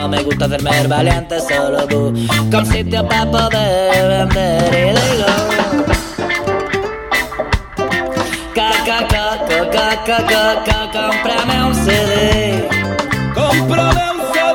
Me gusta hacerme el valiente, solo busco un sitio para poder vender y digo cómprame un CD. Cómprame un CD.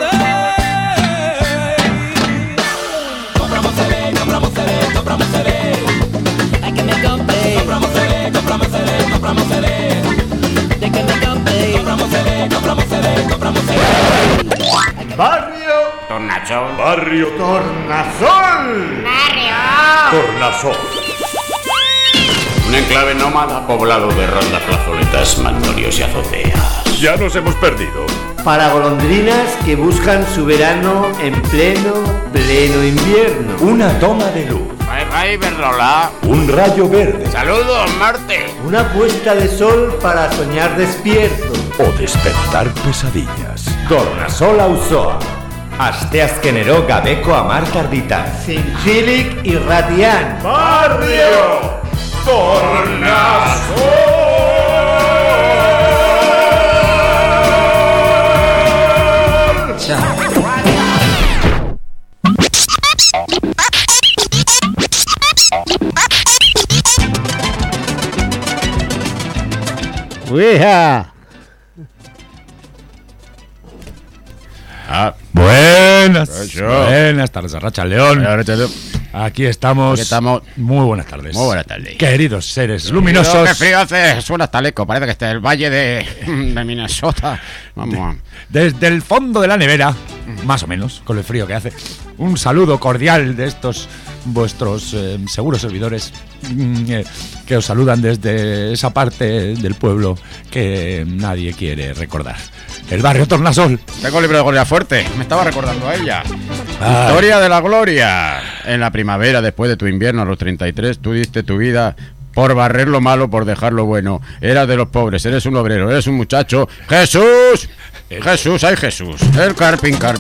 Cómprame un CD, cómprame un CD, cómprame un CD. Hay que me compre. Cómprame un CD, cómprame un CD, cómprame un CD. De que me compre. Cómprame un CD, cómprame un CD, cómprame un CD. Barrio Tornasol. Barrio Tornasol. Barrio Tornasol. Un enclave nómada poblado de rondas, plazoletas, magnolios y azoteas. Ya nos hemos perdido. Para golondrinas que buscan su verano en pleno invierno. Una toma de luz. Ray Iberdrola. Un rayo verde. Saludos, Marte. Una puesta de sol para soñar despierto. O despertar pesadillas. Tornasol auzoa. Asteazkenero gabeko amartarditan. Zintzilik irratian. Barrio Tornasol. ¡Ueja! Buenas tardes, Arracha León. Aquí estamos. Muy buenas tardes. Muy buenas tardes. Queridos seres luminosos. ¡Qué frío hace! Suena taleco. Parece que está el valle de Minnesota. Vamos. Desde el fondo de la nevera, más o menos, con el frío que hace, un saludo cordial de estos vuestros seguros servidores que os saludan desde esa parte del pueblo que nadie quiere recordar. El barrio Tornasol. Tengo el libro de Gloria Fuerte. Me estaba recordando a ella. Historia de la gloria. En la primavera, después de tu invierno, a los 33, tú diste tu vida por barrer lo malo, por dejar lo bueno. Eras de los pobres, eres un obrero, eres un muchacho. ¡Jesús! Jesús, ay Jesús. El carpintero.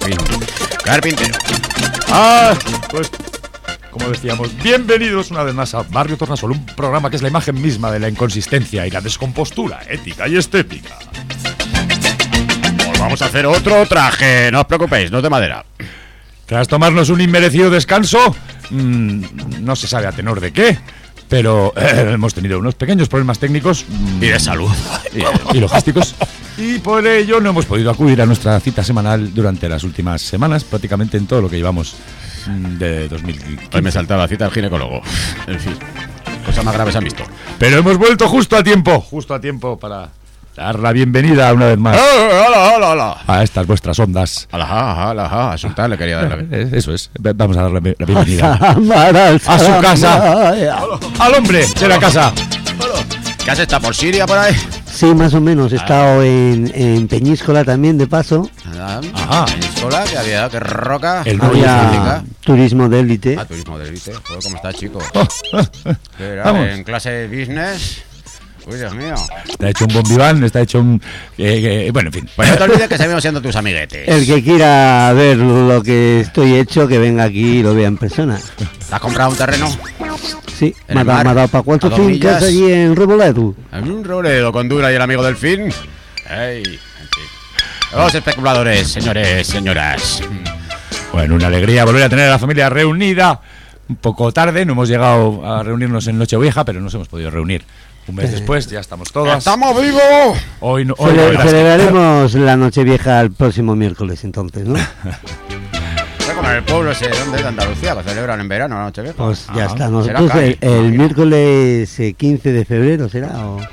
Pues, como decíamos, bienvenidos una vez más a Barrio Tornasol, un programa que es la imagen misma de la inconsistencia y la descompostura ética y estética. Vamos a hacer otro traje, no os preocupéis, no es de madera. Tras tomarnos un inmerecido descanso, no se sabe a tenor de qué, pero hemos tenido unos pequeños problemas técnicos y de salud y logísticos, y por ello no hemos podido acudir a nuestra cita semanal durante las últimas semanas, prácticamente en todo lo que llevamos de 2015. Hoy me saltaba la cita al ginecólogo. En fin, cosas más graves han visto. Pero hemos vuelto justo a tiempo para dar la bienvenida una vez más ¡Hola! a estas vuestras ondas. A Sultán le quería dar la bienvenida. Eso es, vamos a darle la bienvenida a su casa, al hombre de la casa. ¿Qué has estado por Siria por ahí? Sí, más o menos. He estado en Peñíscola también, de paso. Ajá. Peñíscola, que había, que roca. Había turismo de élite. Turismo de élite. Joder, ¿cómo está, chico? Vamos. En clase de business. Uy, Dios mío. Está hecho un bombiván, está hecho un... bueno, en fin. Pues no te olvides que seguimos siendo tus amiguetes. El que quiera ver lo que estoy hecho, que venga aquí y lo vea en persona. ¿Te has comprado un terreno? Sí, me ha dado para 4 fincas allí en Reboledo. En un Reboledo, con Dura y el amigo del fin. ¡Ey! Los especuladores, señores, señoras. Bueno, una alegría volver a tener a la familia reunida. Un poco tarde, no hemos llegado a reunirnos en Nochevieja, pero nos hemos podido reunir. Un mes después, ya estamos todas. ¡Estamos vivos! Hoy celebraremos la Nochevieja el próximo miércoles, entonces, ¿no? Como en el pueblo ese, ¿dónde? De Andalucía, que celebran en verano la Nochevieja. Pues ya está, nosotros el miércoles 15 de febrero será.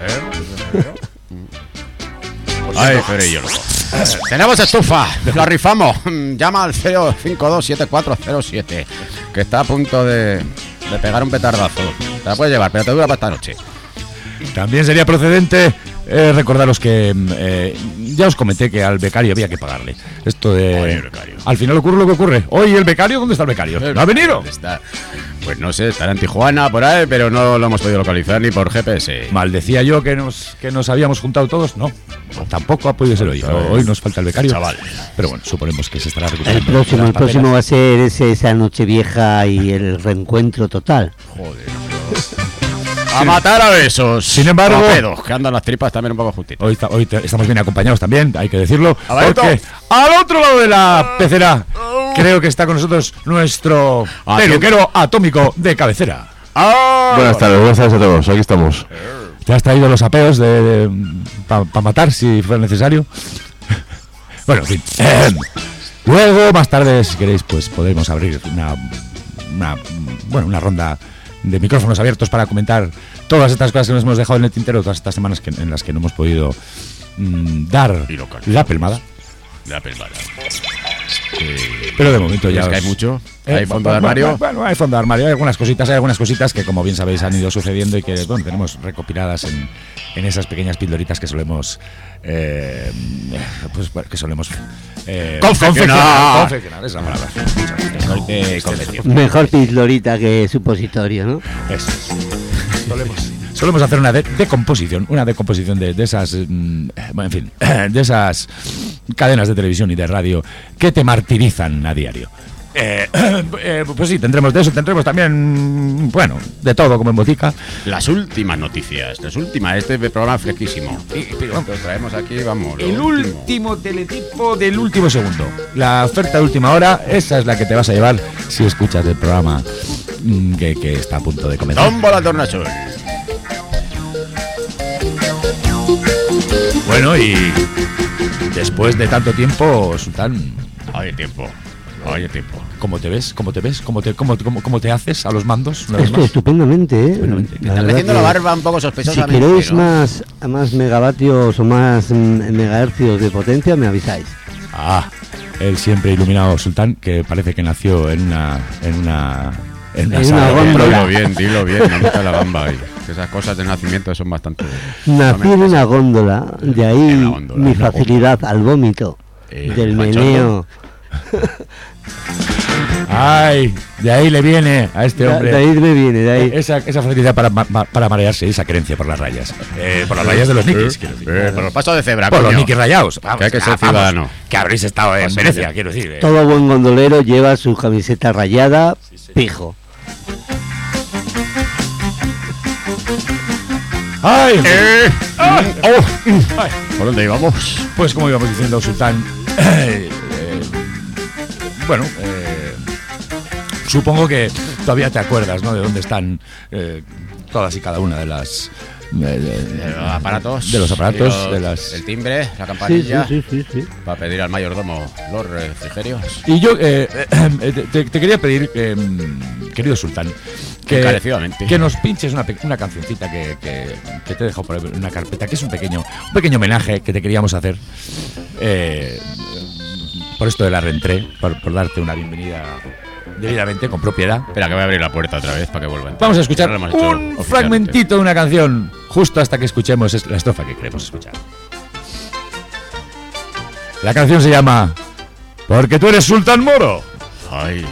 Ay, febrero. Tenemos estufa, la rifamos. Llama al 0527407, que está a punto de pegar un petardazo. Te la puedes llevar, pero te dura para esta noche. También sería procedente recordaros que ya os comenté que al becario había que pagarle. Esto de... Al final ocurre lo que ocurre. Hoy el becario, ¿dónde está el becario? ¿No ha venido? Está. Pues no sé, estará en Tijuana, por ahí, pero no lo hemos podido localizar ni por GPS. Maldecía yo que nos habíamos juntado todos. No, tampoco ha podido ser hoy. Hoy nos falta el becario. Chaval. Pero bueno, suponemos que se estará recuperando. El próximo va a ser esa Nochevieja y el reencuentro total. Joder. A matar a besos. Sin embargo, a pedos, que andan las tripas también un poco justitas. Hoy estamos bien acompañados también, hay que decirlo. Alberto. Porque al otro lado de la pecera creo que está con nosotros nuestro peluquero atómico de cabecera. Buenas tardes a todos, aquí estamos. ¿Te has traído los apeos para matar si fuera necesario? Bueno, en fin. Luego, más tarde, si queréis, pues podemos abrir una ronda de micrófonos abiertos para comentar todas estas cosas que nos hemos dejado en el tintero, todas estas semanas en las que no hemos podido dar la pelmada. Pero de momento ya que hay mucho. Hay fondo de armario. Bueno, hay fondo de armario. Hay algunas cositas que, como bien sabéis, han ido sucediendo y que tenemos recopiladas en esas pequeñas pildoritas que solemos confeccionar. Esa es la palabra. Mejor pildorita que supositorio, ¿no? Eso es. Solemos hacer una decomposición de esas, en fin, de esas cadenas de televisión y de radio que te martirizan a diario. Pues sí, tendremos de eso, tendremos también, de todo como en botica. Las últimas noticias, este programa fresquísimo. Lo traemos aquí, vamos. El último teletipo del último segundo. La oferta de última hora, esa es la que te vas a llevar si escuchas el programa que está a punto de comenzar. Tómbola tornasol. Bueno, y después de tanto tiempo, Sultán, Hay tiempo. ¿Cómo te ves? ¿Cómo te haces a los mandos? Estupendamente, ¿eh? Estás haciendo la barba un poco sospechosamente. Si queréis, ¿no? más megavatios o más megahercios de potencia, me avisáis. El siempre iluminado Sultán, que parece que nació en una góndola. Dilo bien, no metas la gamba ahí. Esas cosas de nacimiento son bastante... Nací en una góndola, de ahí mi facilidad al vómito, del meneo. Ay, de ahí le viene a este hombre. De ahí me viene. Esa facilidad para marearse, esa creencia por las rayas. Por las rayas de los nikis, quiero decir. Por los pasos de cebra, Por coño. los nikis rayados. Que hay que ser ciudadano. Que habréis estado en Venecia, quiero decir. Todo buen gondolero lleva su camiseta rayada, pijo. ¡Ay! ¿Por dónde íbamos? Pues como íbamos diciendo, Sultán, supongo que todavía te acuerdas, ¿no? De dónde están todas y cada una de las... de los aparatos. De los aparatos, de las... El timbre, la campanilla. Sí. Para pedir al mayordomo los refrigerios. Y yo te quería pedir, querido Sultán, que nos pinches una cancioncita que te he dejado por ahí en una carpeta, que es un pequeño homenaje que te queríamos hacer por esto de la reentré, por darte una bienvenida debidamente, con propiedad. Espera, que voy a abrir la puerta otra vez para que vuelvan. Vamos a escuchar No lo hemos hecho un oficialmente. fragmentito de una canción justo hasta que escuchemos la estrofa que queremos escuchar. La canción se llama Porque tú eres Sultán Moro. Ay.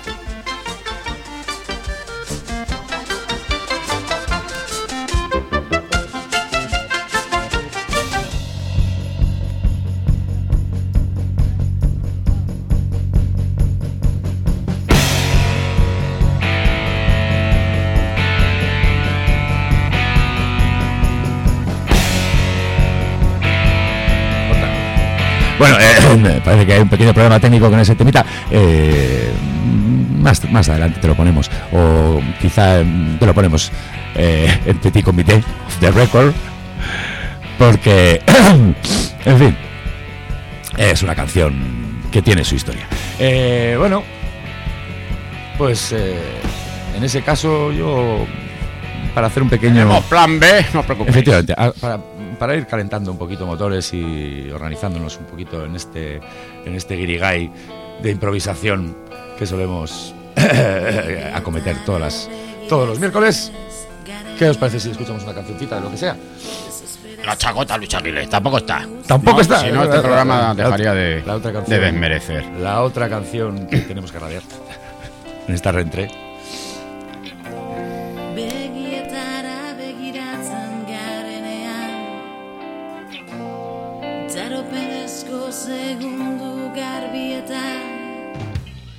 Bueno, me parece que hay un pequeño problema técnico con ese temita. Más adelante te lo ponemos. O quizá te lo ponemos en petit comité of the record. Porque, en fin, es una canción que tiene su historia. Bueno, pues en ese caso yo, para hacer un pequeño... Tenemos plan B, no os preocupéis. Efectivamente, para ir calentando un poquito motores y organizándonos un poquito en este guirigay de improvisación que solemos acometer todos los miércoles. ¿Qué os parece si escuchamos una cancioncita de lo que sea? La chacota Luis Aguilés, tampoco está. Tampoco está. Si no, este programa dejaría de canción, desmerecer. La otra canción que tenemos que radiar en esta reentré. Begietara begiratzen garenean Txaropenezko segundu garbietan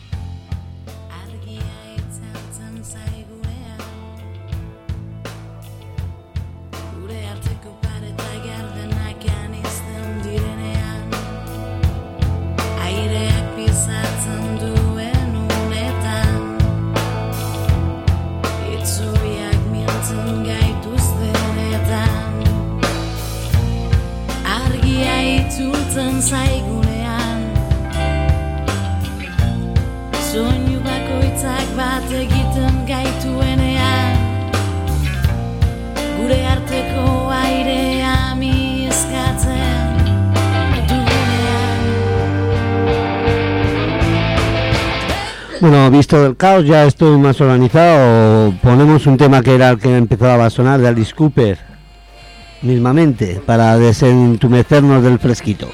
Argia itzaltzen zaigunean Bueno, visto el caos, ya estoy más organizado. Ponemos un tema que era el que empezaba a sonar de Alice Cooper, mismamente, para desentumecernos del fresquito.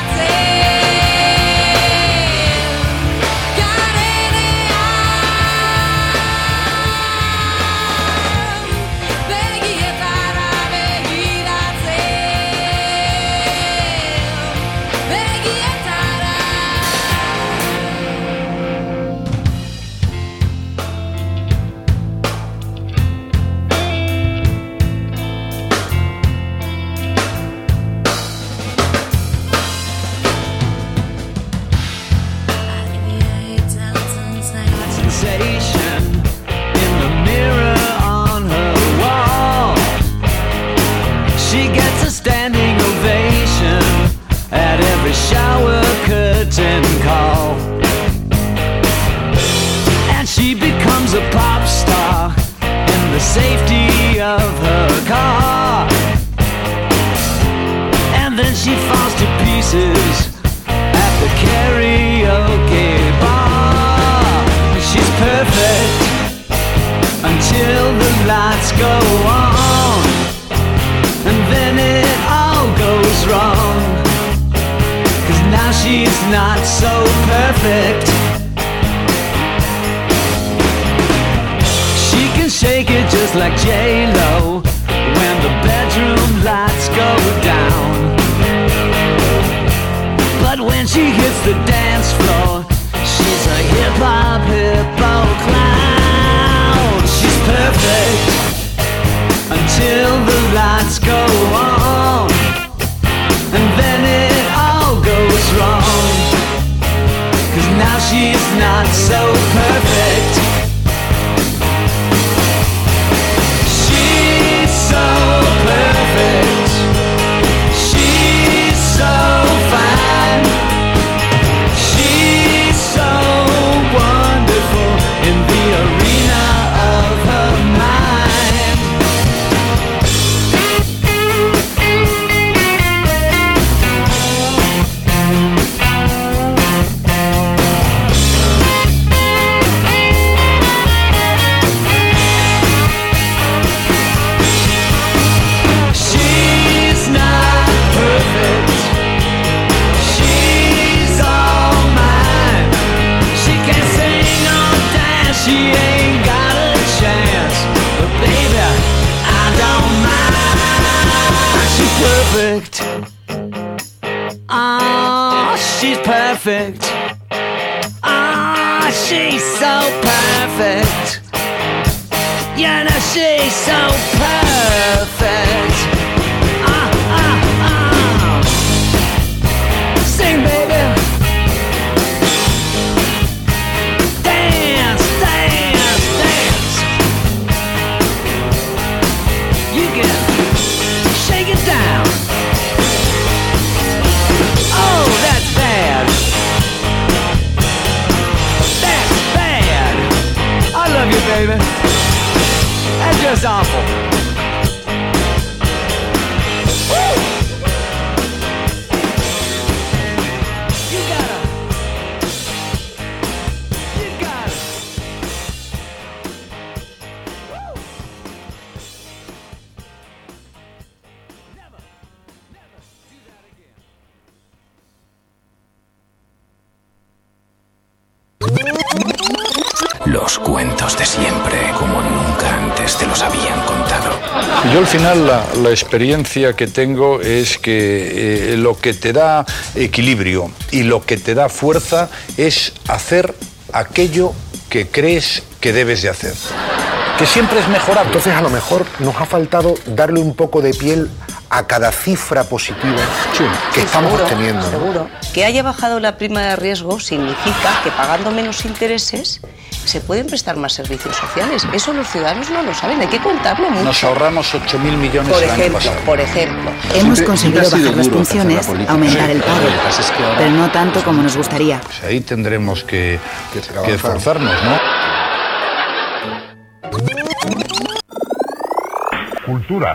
Los cuentos de siempre, como nunca antes te los habían contado. Yo al final la experiencia que tengo es que lo que te da equilibrio y lo que te da fuerza es hacer aquello que crees que debes de hacer. Que siempre es mejorable. Entonces a lo mejor nos ha faltado darle un poco de piel a cada cifra positiva que estamos obteniendo. Seguro. Que haya bajado la prima de riesgo significa que pagando menos intereses se pueden prestar más servicios sociales. Eso los ciudadanos no lo saben, hay que contarlo mucho. Nos ahorramos 8.000 millones el año pasado. Por ejemplo. Hemos conseguido bajar las pensiones, aumentar el pago, pero no tanto como nos gustaría. Pues ahí tendremos que esforzarnos, ¿no? Cultura,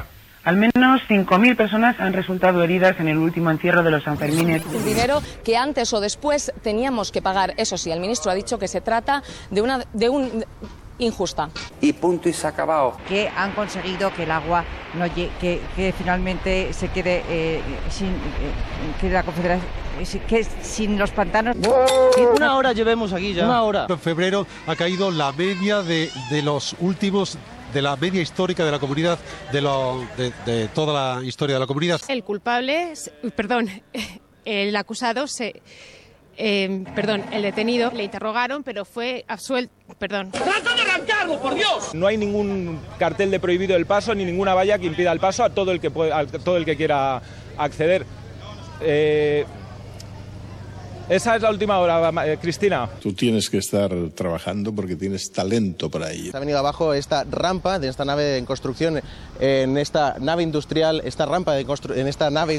Al menos 5.000 personas han resultado heridas en el último encierro de los Sanfermines. Un dinero que antes o después teníamos que pagar. Eso sí, el ministro ha dicho que se trata de un injusta. Y punto y se ha acabado. Que han conseguido que el agua no que finalmente se quede sin que la Confederación que sin los pantanos. Una hora llevemos aquí ya. Una hora. En febrero ha caído la media de los últimos, de la media histórica de la comunidad, de toda la historia de la comunidad. El culpable, el acusado el detenido le interrogaron, pero fue absuelto. ¡Trata de arrancarlo, por Dios! No hay ningún cartel de prohibido el paso ni ninguna valla que impida el paso a todo el que quiera acceder. Esa es la última hora, Cristina. Tú tienes que estar trabajando porque tienes talento para ello. Se ha venido abajo esta rampa de esta nave en construcción, en esta nave industrial, en esta nave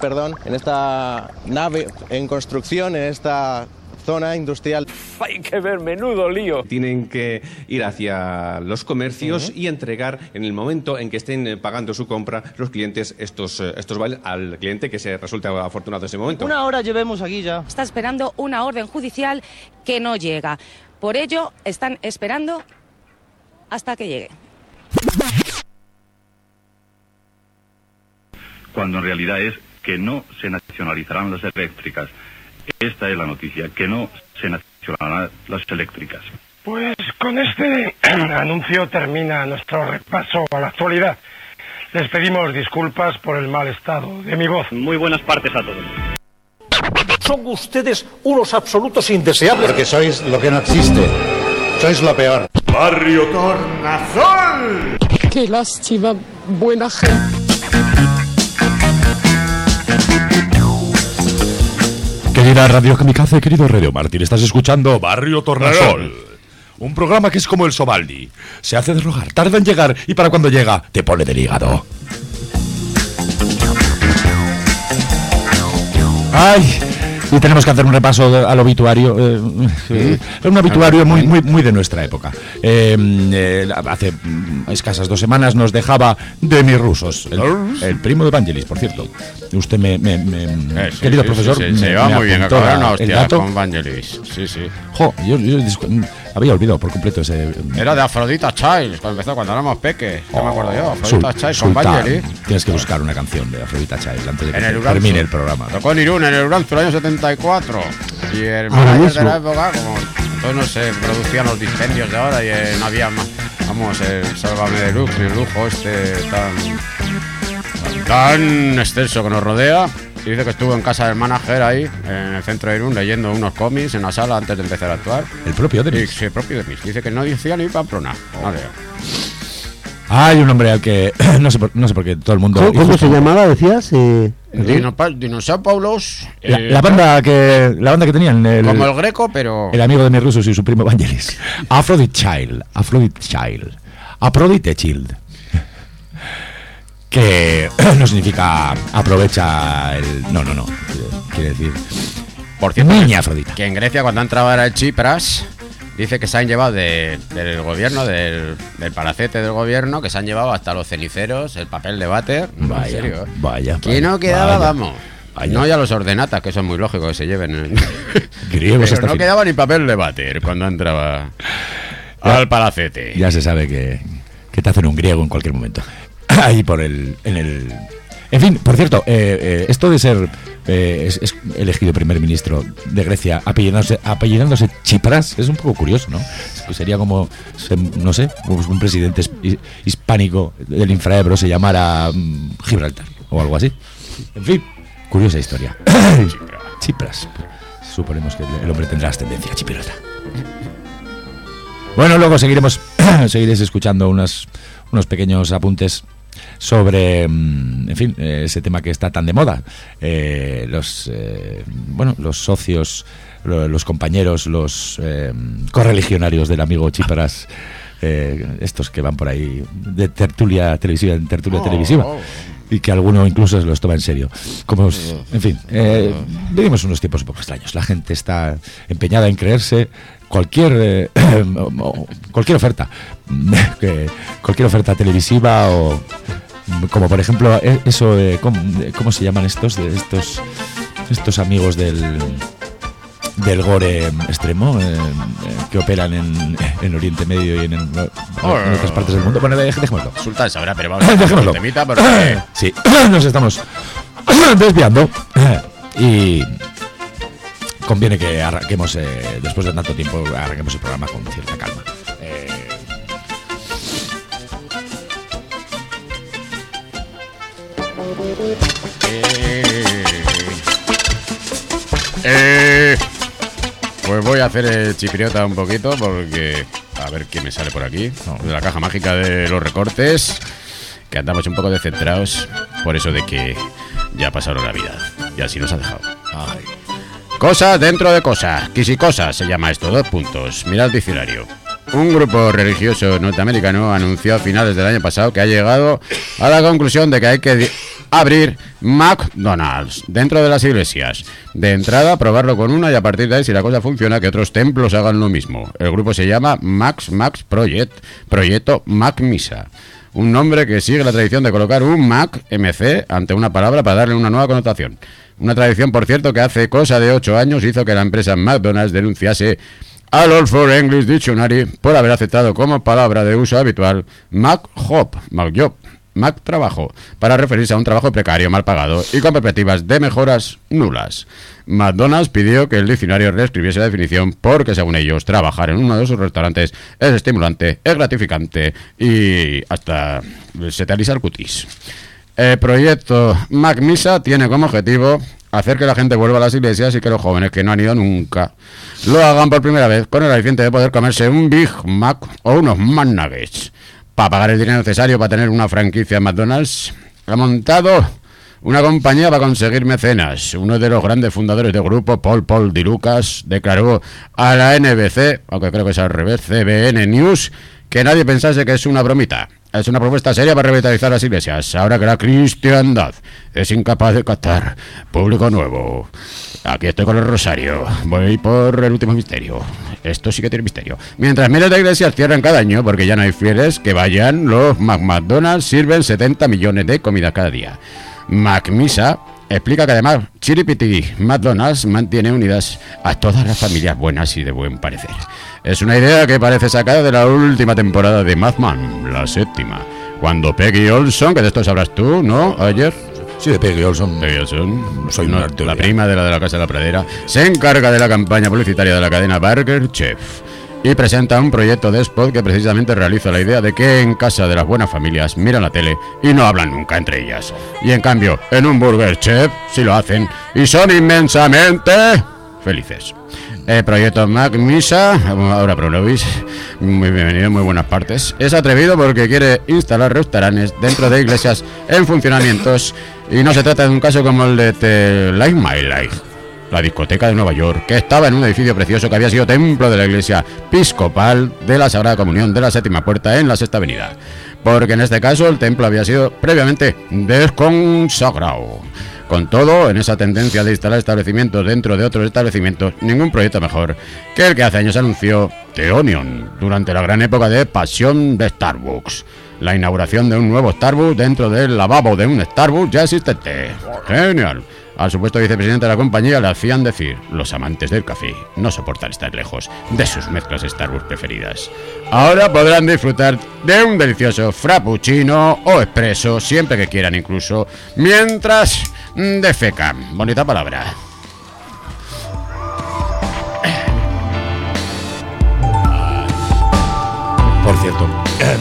en esta zona industrial. Hay que ver, menudo lío. Tienen que ir hacia los comercios y entregar en el momento en que estén pagando su compra los clientes estos vales al cliente que se resulte afortunado en ese momento. Una hora llevemos aquí ya. Está esperando una orden judicial que no llega. Por ello, están esperando hasta que llegue. Cuando en realidad es que no se nacionalizarán las eléctricas. Esta es la noticia, que no se nacionalizarán las eléctricas. Pues con este anuncio termina nuestro repaso a la actualidad. Les pedimos disculpas por el mal estado de mi voz. Muy buenas partes a todos. Son ustedes unos absolutos indeseables. Porque sois lo que no existe. Sois lo peor. Barrio Tornasol. Qué lástima, buena gente. Querida Radio Kamikaze, querido Radio Mártir, estás escuchando Barrio Tornasol. Un programa que es como el Sobaldi. Se hace de rogar, tarda en llegar y para cuando llega te pone del hígado. ¡Ay! Y tenemos que hacer un repaso al obituario. Un obituario muy de nuestra época. Hace escasas 2 semanas nos dejaba Demi Rusos, el primo de Vangelis, por cierto. Usted querido profesor, se va muy bien a coger una hostia con Vangelis. Sí. Jo, yo había olvidado por completo ese. Era de Afrodita Childs, cuando éramos peques. No me acuerdo yo. Afrodita Childs con Vangelis. Tienes que buscar una canción de Afrodita Childs antes de que termine el programa. Tocó en Irún, en el Uranzo, el año 74. Y el manager de la época, como entonces no se producían los dispendios de ahora y no había más. Vamos, el Sálvame de Lux, el lujo tan extenso que nos rodea. Y dice que estuvo en casa del manager ahí, en el centro de Irún, leyendo unos cómics en la sala antes de empezar a actuar. ¿El propio Denis? Sí, el propio Denis. Dice que no decía ni Pamplona. No leo. Hay un hombre al que no sé por qué todo el mundo. ¿Cómo se llamaba, decías? Dinosaurios. La banda que tenían. Como el Greco, pero. El amigo de mis rusos y su primo Vangelis. Aphrodite Child. Aphrodite Child. Que no significa aprovecha el. No. Quiere decir. Por cierto, niña Afrodita. Que en Grecia, cuando ha entrado ahora el Tsipras, dice que se han llevado del gobierno, del palacete del gobierno, que se han llevado hasta los ceniceros, el papel de váter. Vaya, en serio. Vaya. Que no quedaba, vamos. No ya los ordenatas, que eso es muy lógico que se lleven. Griegos. Pero no quedaba ni papel de váter cuando entraba al palacete. Ya se sabe que te hacen un griego en cualquier momento. Ahí En fin, por cierto, esto de ser es elegido primer ministro de Grecia apellidándose Tsipras es un poco curioso, ¿no? Sería como, no sé, un presidente hispánico del infraebro se llamara Gibraltar o algo así. En fin, curiosa historia. Tsipras. Suponemos que el hombre tendrá ascendencia chipriota. Bueno, luego seguiréis escuchando unos pequeños apuntes sobre, en fin, ese tema que está tan de moda. Los socios, los compañeros, los correligionarios del amigo Tsipras, estos que van por ahí de tertulia televisiva y que alguno incluso se los toma en serio. En fin, vivimos unos tiempos un poco extraños. La gente está empeñada en creerse cualquier oferta televisiva o Como por ejemplo eso de ¿cómo se llaman estos amigos del gore extremo que operan en Oriente Medio y en otras partes del mundo? Bueno, dejémoslo. Sultán sabrá, pero vamos a dejémoslo. Temita porque... Sí, nos estamos desviando y conviene que arranquemos, después de tanto tiempo, arranquemos el programa con cierta calma. Pues voy a hacer el chipriota un poquito porque a ver qué me sale por aquí. De la caja mágica de los recortes, que andamos un poco descentrados por eso de que ya ha pasado la Navidad y así nos ha dejado. Ay. Cosas dentro de cosas. Quisicosas se llama esto, 2 puntos. Mirad el diccionario. Un grupo religioso norteamericano anunció a finales del año pasado que ha llegado a la conclusión de que hay que abrir McDonald's dentro de las iglesias. De entrada, probarlo con una y a partir de ahí, si la cosa funciona, que otros templos hagan lo mismo. El grupo se llama Max Project, Proyecto Mac Misa. Un nombre que sigue la tradición de colocar un Mac, MC, ante una palabra para darle una nueva connotación. Una tradición, por cierto, que hace cosa de 8 años hizo que la empresa McDonald's denunciase al Oxford English Dictionary por haber aceptado como palabra de uso habitual McJob, Mac trabajo, para referirse a un trabajo precario, mal pagado y con perspectivas de mejoras nulas. McDonald's pidió que el diccionario reescribiese la definición porque, según ellos, trabajar en uno de sus restaurantes es estimulante, es gratificante y hasta se te alisa el cutis. El proyecto Mac Misa tiene como objetivo hacer que la gente vuelva a las iglesias y que los jóvenes que no han ido nunca lo hagan por primera vez con el aliciente de poder comerse un Big Mac o unos McNuggets. Para pagar el dinero necesario para tener una franquicia en McDonald's, ha montado una compañía para conseguir mecenas. Uno de los grandes fundadores del grupo, Paul Di Lucas, declaró a la NBC, aunque creo que es al revés, CBN News, que nadie pensase que es una bromita. Es una propuesta seria para revitalizar las iglesias, ahora que la cristiandad es incapaz de captar público nuevo. Aquí estoy con el rosario, voy por el último misterio. Esto sí que tiene misterio. Mientras miles de iglesias cierran cada año porque ya no hay fieles que vayan, los McDonald's sirven 70 millones de comidas cada día. McMisa explica que además Chiripiti McDonald's mantiene unidas a todas las familias buenas y de buen parecer. Es una idea que parece sacada de la última temporada de Mad Men, la 7ª, cuando Peggy Olson, que de esto sabrás tú, ¿no? Ayer. Sí, de Peggy Olson. Soy la prima de la Casa de la Pradera. Se encarga de la campaña publicitaria de la cadena Burger Chef y presenta un proyecto de spot que precisamente realiza la idea de que en casa de las buenas familias miran la tele y no hablan nunca entre ellas. Y en cambio, en un Burger Chef sí lo hacen y son inmensamente felices. El proyecto Mac Misa, ahora Prolovis, muy bienvenido, muy buenas partes. Es atrevido porque quiere instalar restaurantes dentro de iglesias en funcionamientos y no se trata de un caso como el de The Light My Life, la discoteca de Nueva York, que estaba en un edificio precioso que había sido templo de la iglesia episcopal de la Sagrada Comunión de la Séptima Puerta en la Sexta Avenida. Porque en este caso el templo había sido previamente desconsagrado. Con todo, en esa tendencia de instalar establecimientos dentro de otros establecimientos, ningún proyecto mejor que el que hace años anunció The Onion durante la gran época de pasión de Starbucks. La inauguración de un nuevo Starbucks dentro del lavabo de un Starbucks ya existente. ¡Genial! Al supuesto vicepresidente de la compañía le hacían decir: los amantes del café no soportan estar lejos de sus mezclas Starbucks preferidas. Ahora podrán disfrutar de un delicioso frappuccino o espresso siempre que quieran, incluso mientras defecan. Bonita palabra. Por cierto,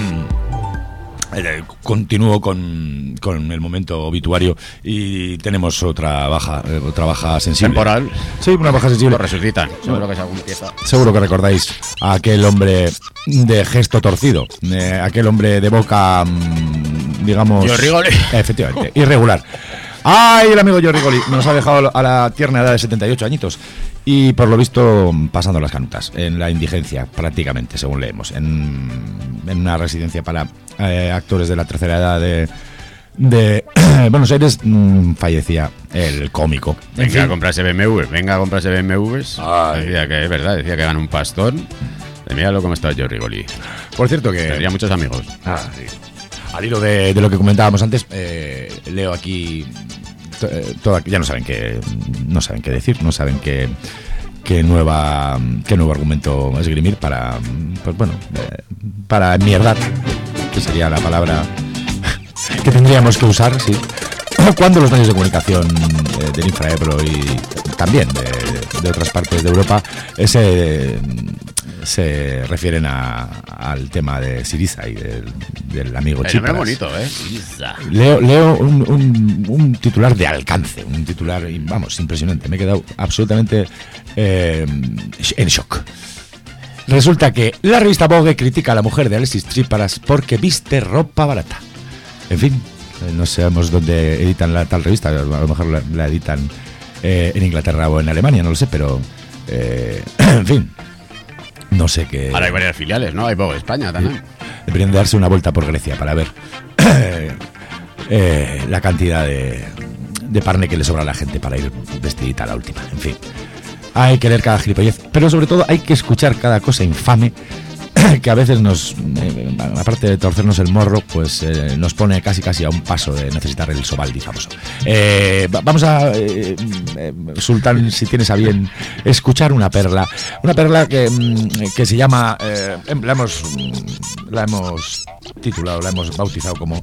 continúo con el momento obituario y tenemos otra baja sensible. ¿Temporal? Sí, una baja sensible. Lo resucitan, seguro que es alguna pieza. Seguro que recordáis a aquel hombre de gesto torcido, aquel hombre de boca, digamos... Yo Rigoli. Efectivamente, irregular. ¡Ay, el amigo Jordi Goli! Nos ha dejado a la tierna edad de 78 añitos. Y por lo visto pasando las canutas, en la indigencia prácticamente, según leemos, en una residencia para actores de la tercera edad de Buenos Aires, fallecía el cómico. Venga a comprarse BMWs, Decía que es verdad, decía que gana un pastón. Míralo cómo está Jordi Goli. Por cierto que... Tendría muchos amigos. Sí. Al hilo de lo que comentábamos antes, leo aquí ya no saben qué decir, no saben qué nuevo argumento esgrimir para, pues bueno, para enmierdar, que sería la palabra que tendríamos que usar, sí, cuando los medios de comunicación del Infraebro y también de otras partes de Europa se refieren al tema de Syriza y del amigo Tsipras. Es bonito, Leo un titular de alcance, un titular, vamos, impresionante. Me he quedado absolutamente en shock. Resulta que la revista Vogue critica a la mujer de Alexis Tsipras porque viste ropa barata. En fin, no sabemos dónde editan la tal revista, a lo mejor la editan en Inglaterra o en Alemania, no lo sé, pero en fin, no sé qué. Ahora hay varias filiales, ¿no? Hay Vogue España también. Deberían de darse una vuelta por Grecia para ver la cantidad de parne que le sobra a la gente para ir vestidita a la última. En fin, hay que leer cada gilipollez, pero sobre todo hay que escuchar cada cosa infame que a veces nos, aparte de torcernos el morro, pues nos pone casi a un paso de necesitar el Sobaldi famoso. Vamos a, Sultán, si tienes a bien, escuchar una perla que se llama, la hemos titulado, la hemos bautizado como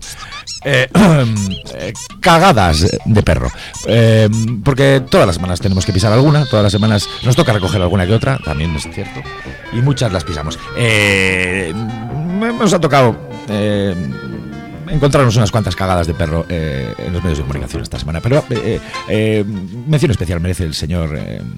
cagadas de perro, porque todas las semanas tenemos que pisar alguna, todas las semanas nos toca recoger alguna que otra, también es cierto, y muchas las pisamos. Nos ha tocado encontrarnos unas cuantas cagadas de perro en los medios de comunicación esta semana, pero mención especial merece el señor,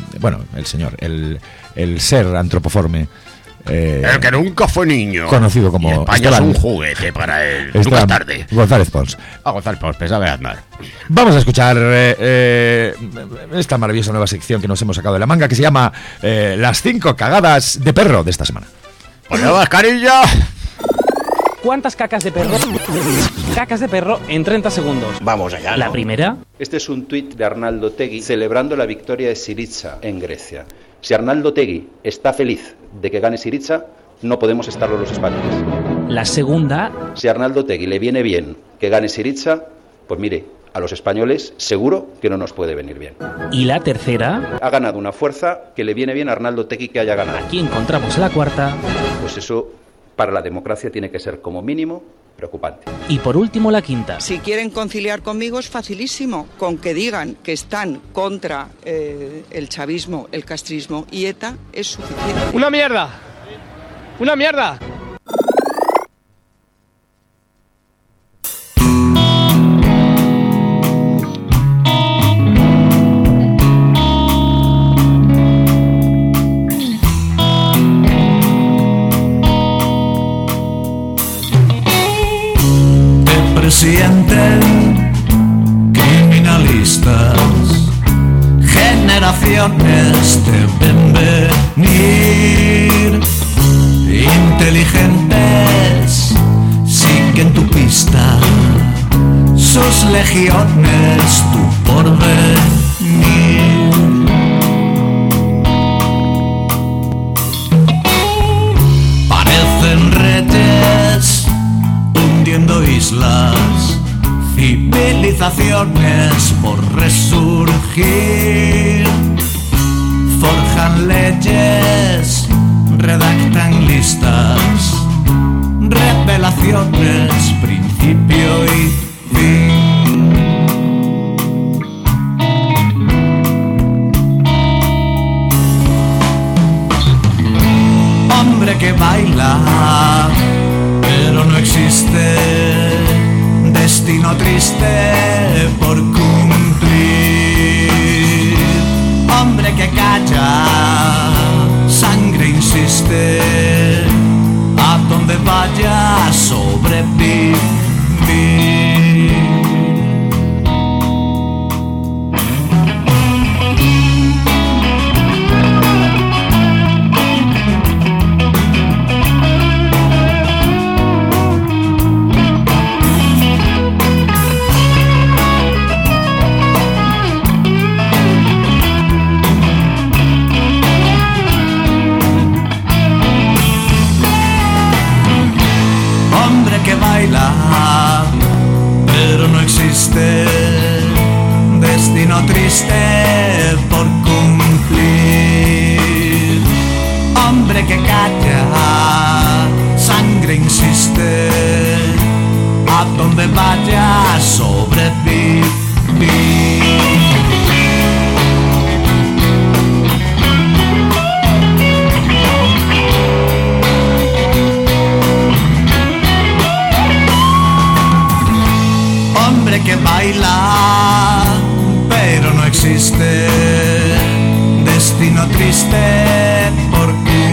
el ser antropoforme, el que nunca fue niño, conocido como y España es un juguete para él. Nunca es tarde. González Pons. González Pons, pensaba andar. Vamos a escuchar esta maravillosa nueva sección que nos hemos sacado de la manga, que se llama las 5 cagadas de perro de esta semana. ¡Pon la mascarilla! ¿Cuántas cacas de perro? Cacas de perro en 30 segundos. Vamos allá, ¿no? La primera. Este es un tuit de Arnaldo Tegui celebrando la victoria de Syriza en Grecia. Si Arnaldo Tegui está feliz de que gane Syriza, no podemos estarlo los españoles. La segunda. Si a Arnaldo Tegui le viene bien que gane Syriza, pues mire, a los españoles seguro que no nos puede venir bien. Y la tercera. Ha ganado una fuerza que le viene bien a Arnaldo Tegui que haya ganado. Aquí encontramos la cuarta. Pues eso, para la democracia tiene que ser como mínimo preocupante. Y por último la quinta. Si quieren conciliar conmigo es facilísimo, con que digan que están contra el chavismo, el castrismo y ETA es suficiente. ¡Una mierda! ¡Una mierda! Sienten criminalistas, generaciones deben venir, inteligentes siguen tu pista, sus legiones tu porvenir. Parecen reyes hundiendo islas, civilizaciones por resurgir, forjan leyes, redactan listas, revelaciones, principio y fin. Hombre que baila, pero no existe destino triste por cumplir. Hombre que calla, sangre insiste, a donde vaya sobrevivir. Hombre que baila, insiste, destino triste por cumplir. Hombre que calla, sangre insiste, a donde vaya sobrevivir. Hombre que baila, pero no existe, destino triste por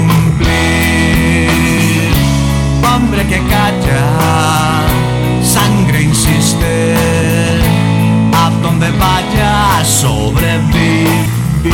cumplir. Hombre que calla, sangre insiste, a donde vaya a sobrevivir.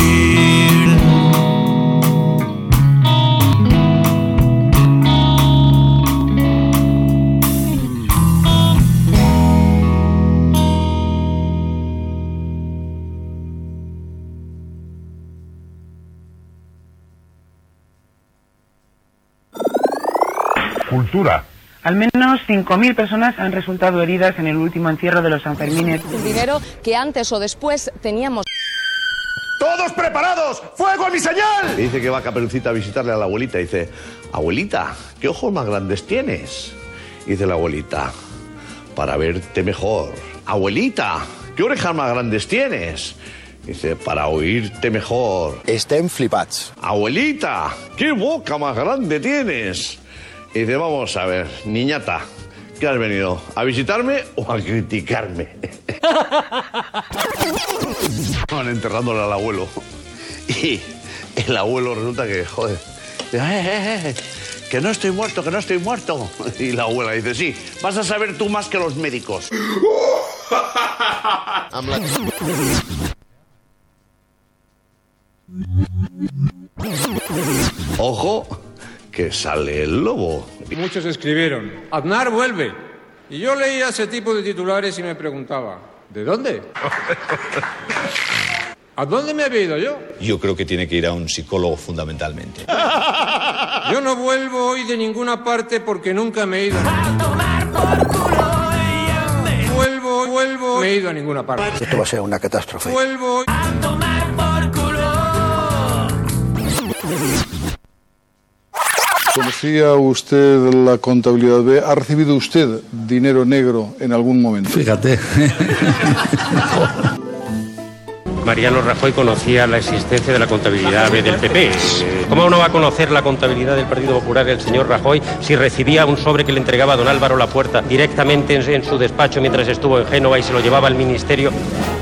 Cultura. Al menos 5.000 personas han resultado heridas en el último encierro de los Sanfermines. Un dinero que antes o después teníamos. ¡Todos preparados! ¡Fuego a mi señal! Dice que va Caperucita a visitarle a la abuelita. Dice, abuelita, ¿qué ojos más grandes tienes? Dice la abuelita, para verte mejor. Abuelita, ¿qué orejas más grandes tienes? Dice, para oírte mejor. Estem flipats. Abuelita, ¿qué boca más grande tienes? Y dice, vamos a ver, niñata, ¿qué has venido? ¿A visitarme o a criticarme? Van enterrándole al abuelo. Y el abuelo resulta que, joder, que no estoy muerto, que no estoy muerto. Y la abuela dice, sí, vas a saber tú más que los médicos. Ojo, que sale el lobo. Muchos escribieron, Aznar vuelve. Y yo leía ese tipo de titulares y me preguntaba, ¿de dónde? ¿A dónde me había ido yo? Yo creo que tiene que ir a un psicólogo fundamentalmente. Yo no vuelvo hoy de ninguna parte porque nunca me he ido. Vuelvo, me he ido a ninguna parte. Esto va a ser una catástrofe. Vuelvo. ¿Conocía usted la contabilidad B? ¿Ha recibido usted dinero negro en algún momento? Fíjate. Mariano Rajoy conocía la existencia de la contabilidad B del PP. ¿Cómo no va a conocer la contabilidad del Partido Popular el señor Rajoy si recibía un sobre que le entregaba a don Álvaro Lapuerta directamente en su despacho mientras estuvo en Génova y se lo llevaba al ministerio?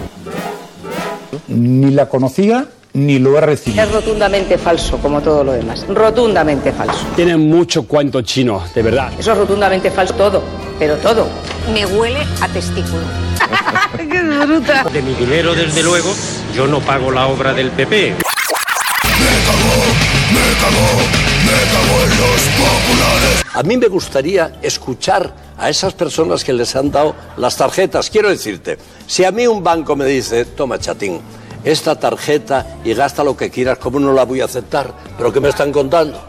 Ni la conocía ni lo he recibido. Es rotundamente falso, como todo lo demás. Rotundamente falso. Tiene mucho cuento chino, de verdad. Eso es rotundamente falso, todo, pero todo. Me huele a testículo. ¡Qué bruta! De mi dinero, desde luego, yo no pago la obra del PP. Me cago en los populares. A mí me gustaría escuchar a esas personas que les han dado las tarjetas. Quiero decirte, si a mí un banco me dice, toma chatín, esta tarjeta y gasta lo que quieras, ¿cómo no la voy a aceptar? ¿Pero qué me están contando?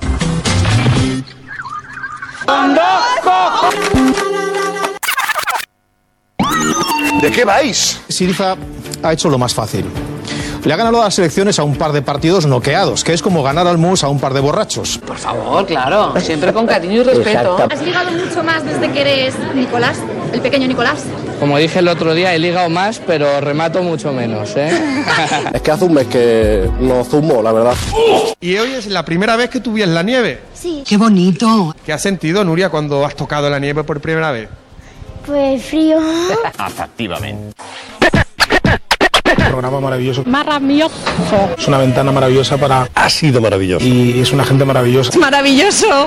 ¿De qué vais? Syriza ha hecho lo más fácil. Le ha ganado las elecciones a un par de partidos noqueados, que es como ganar al mus a un par de borrachos. Por favor, claro, siempre con cariño y respeto. ¿Has ligado mucho más desde que eres Nicolás, el pequeño Nicolás? Como dije el otro día, he ligado más, pero remato mucho menos, ¿eh? Es que hace un mes que no zumo, la verdad. ¿Y hoy es la primera vez que tú ves la nieve? Sí. ¡Qué bonito! ¿Qué has sentido, Nuria, cuando has tocado la nieve por primera vez? Pues frío. Afectivamente. Programa maravilloso. Maravilloso. Es una ventana maravillosa para... Ha sido maravilloso. Y es una gente maravillosa. ¡Maravilloso!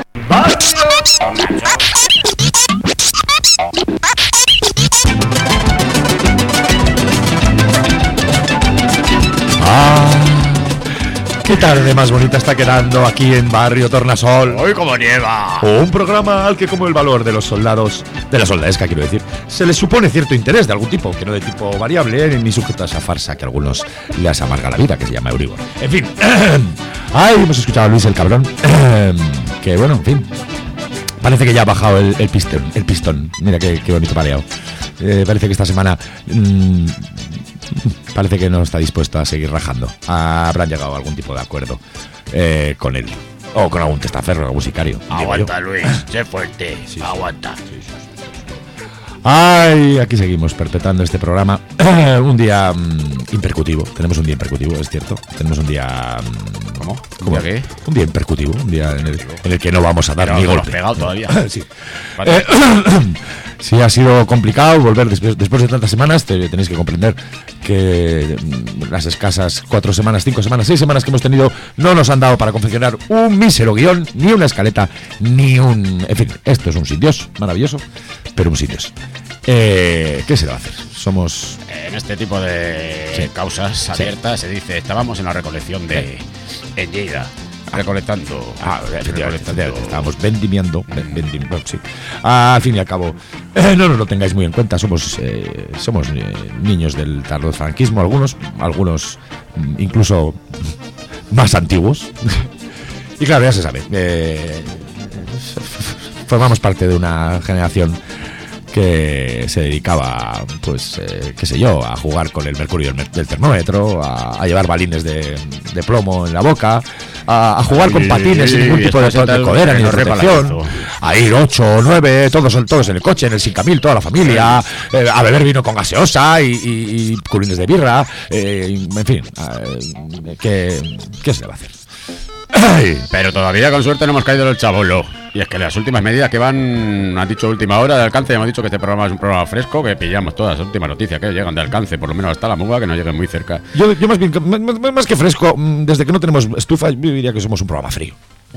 Qué tarde más bonita está quedando aquí en Barrio Tornasol. ¡Hoy como nieva! Un programa al que, como el valor de los soldados, de la soldadesca quiero decir, se les supone cierto interés de algún tipo, que no de tipo variable, ni sujeto a esa farsa que a algunos les amarga la vida, que se llama Euribor. En fin, ahí hemos escuchado a Luis el cabrón, que bueno, en fin, parece que ya ha bajado el pistón. Mira qué bonito pareado. parece que esta semana parece que no está dispuesto a seguir rajando. Habrán llegado a algún tipo de acuerdo con él. O con algún testaferro, algún sicario. Aguanta, Luis, sé fuerte. Aguanta. Ay, aquí seguimos perpetrando este programa. Un día impercutivo. Tenemos un día impercutivo, es cierto. Tenemos un día... ¿Cómo? ¿Un día qué? Un día impercutivo. Un día en el que no vamos a dar ni golpe. Lo has pegado todavía. Sí. Sí, ha sido complicado volver después de tantas semanas. Tenéis que comprender que las escasas 4 semanas, 5 semanas, 6 semanas que hemos tenido no nos han dado para confeccionar un mísero guión, ni una escaleta, ni un... En fin, esto es un sin Dios, maravilloso, pero un sin Dios. ¿Qué se le va a hacer? Somos... En este tipo de causas abiertas se dice, estábamos en la recolección de... en Lleida. Recolectando. Efectivamente, estábamos vendimiando. Sí. Al fin y al cabo, no nos lo tengáis muy en cuenta. Somos niños del tardío franquismo, algunos incluso más antiguos. Y claro, ya se sabe. Formamos parte de una generación que se dedicaba, pues, qué sé yo, a jugar con el mercurio del termómetro, a llevar balines de plomo en la boca, a jugar con patines sin ningún tipo de codera ni de protección, a ir 8 o 9, todos en el coche, en el 5000, toda la familia, a beber vino con gaseosa y culines de birra, en fin, ¿qué se le va a hacer? Pero todavía con suerte no hemos caído en el chabolo. Y es que las últimas medidas que van, han dicho última hora de alcance, hemos dicho que este programa es un programa fresco, que pillamos todas las últimas noticias que llegan de alcance, por lo menos hasta la muga, que no lleguen muy cerca. Yo más bien, más que fresco, desde que no tenemos estufa, yo diría que somos un programa frío.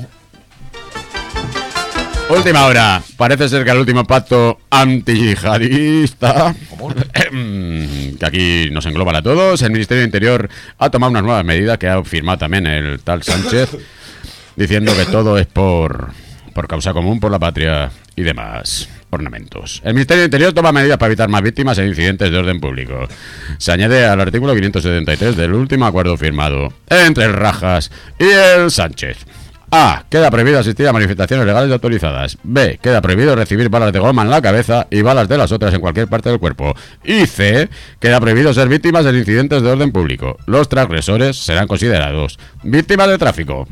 Última hora. Parece ser que el último pacto antiyihadista, que aquí nos engloba a todos, el Ministerio de Interior ha tomado unas nuevas medidas que ha firmado también el tal Sánchez, diciendo que todo es por causa común, por la patria y demás ornamentos. El Ministerio de Interior toma medidas para evitar más víctimas en incidentes de orden público. Se añade al artículo 573 del último acuerdo firmado entre el Rajas y el Sánchez. A. Queda prohibido asistir a manifestaciones legales autorizadas. B. Queda prohibido recibir balas de goma en la cabeza y balas de las otras en cualquier parte del cuerpo. Y C. Queda prohibido ser víctimas de incidentes de orden público. Los transgresores serán considerados víctimas de tráfico.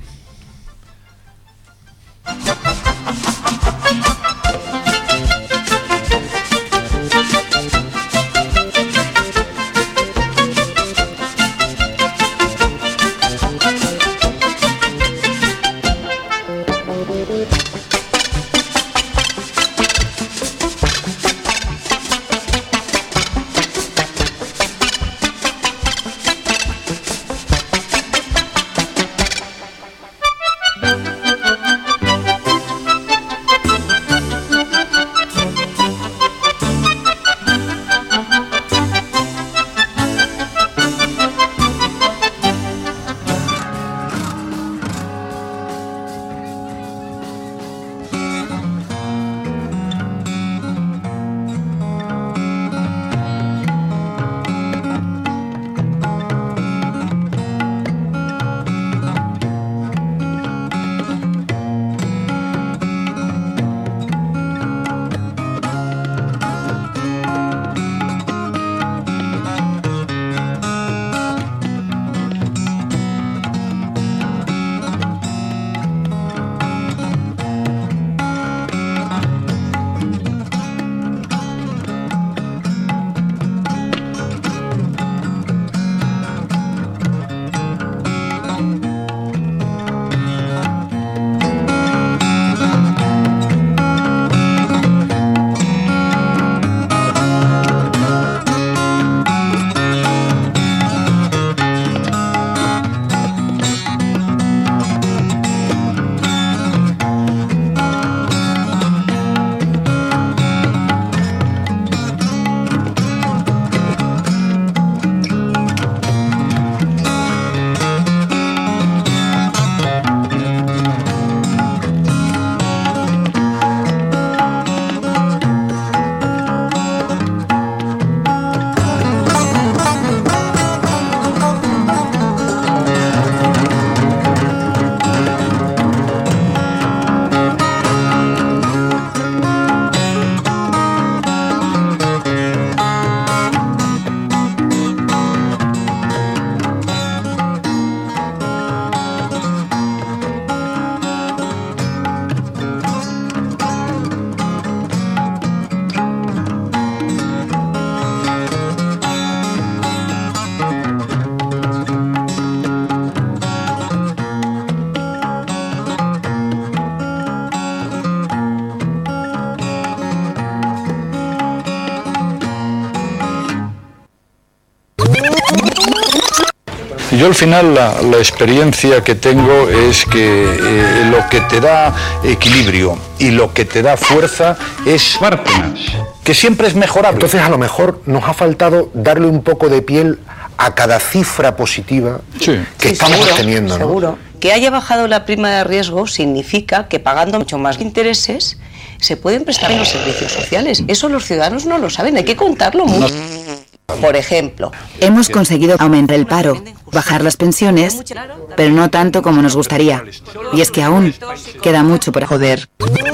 Yo al final la experiencia que tengo es que lo que te da equilibrio y lo que te da fuerza es que siempre es mejorable. Entonces a lo mejor nos ha faltado darle un poco de piel a cada cifra positiva que estamos teniendo, ¿no? Seguro. Que haya bajado la prima de riesgo significa que pagando mucho más intereses se pueden prestar los servicios sociales. Eso los ciudadanos no lo saben, hay que contarlo mucho. Por ejemplo, hemos conseguido aumentar el paro, bajar las pensiones, pero no tanto como nos gustaría. Y es que aún queda mucho por joder.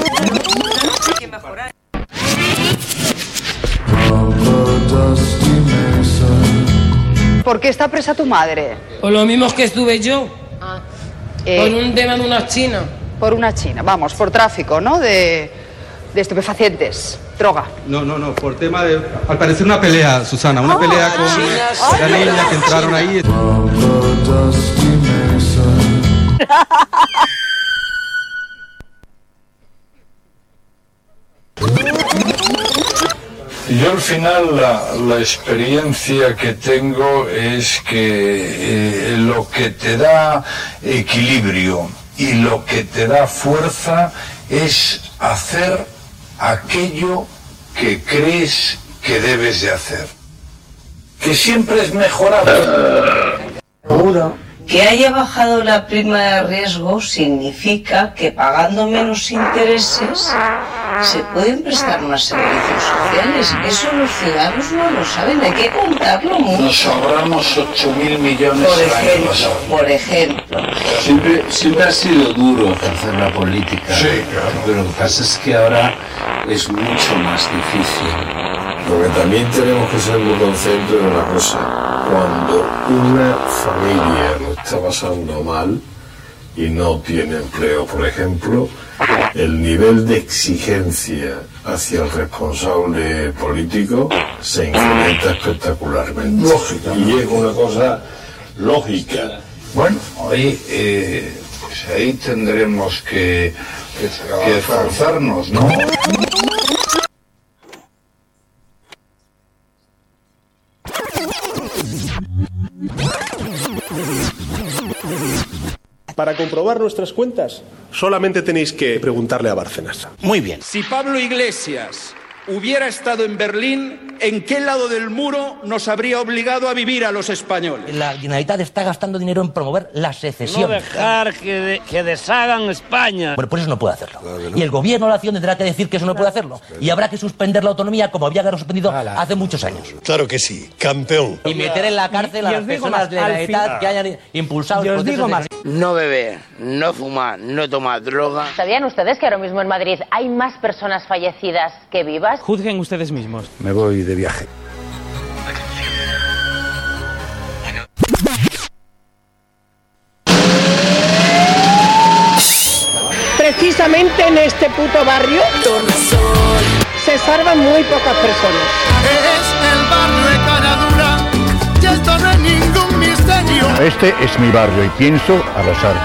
¿por qué está presa tu madre? Por lo mismo que estuve yo. Por un tema de una china. Por una china, vamos, por tráfico, ¿no? De estupefacientes, droga. No, por tema de, al parecer una pelea, Susana, una pelea con la niña que entraron ahí. Yo al final la experiencia que tengo es que lo que te da equilibrio y lo que te da fuerza es hacer aquello que crees que debes de hacer. Que siempre es mejorable. Seguro. Que haya bajado la prima de riesgo significa que pagando menos intereses se pueden prestar más servicios sociales. Eso los ciudadanos no lo saben, hay que contarlo mucho. Nos ahorramos 8.000 millones el año pasado. Por ejemplo. Siempre ha sido duro ejercer la política. Sí, claro. Pero lo que pasa es que ahora es mucho más difícil. Porque también tenemos que ser muy conscientes de una cosa. Cuando una familia lo está pasando mal y no tiene empleo, por ejemplo, el nivel de exigencia hacia el responsable político se incrementa espectacularmente. Lógica. Y es una cosa lógica. Bueno, hoy pues ahí tendremos que esforzarnos, ¿no? Para comprobar nuestras cuentas, solamente tenéis que preguntarle a Bárcenas. Muy bien. Si Pablo Iglesias hubiera estado en Berlín, ¿en qué lado del muro nos habría obligado a vivir a los españoles? La Generalitat está gastando dinero en promover la secesión. No dejar que deshagan España. Bueno, pues eso no puede hacerlo. Claro, no. Y el gobierno de la nación tendrá que decir que eso no puede hacerlo. Y habrá que suspender la autonomía como había suspendido hace muchos años. Claro que sí, campeón. Y meter en la cárcel a las personas de la Generalitat que hayan impulsado el proceso de... No beber, no fumar, no tomar droga. ¿Sabían ustedes que ahora mismo en Madrid hay más personas fallecidas que vivas? Juzguen ustedes mismos. Me voy de viaje. Precisamente en este puto barrio se salvan muy pocas personas. Es el barrio de Caradura y esto no es ningún misterio. Este es mi barrio y pienso arrasar.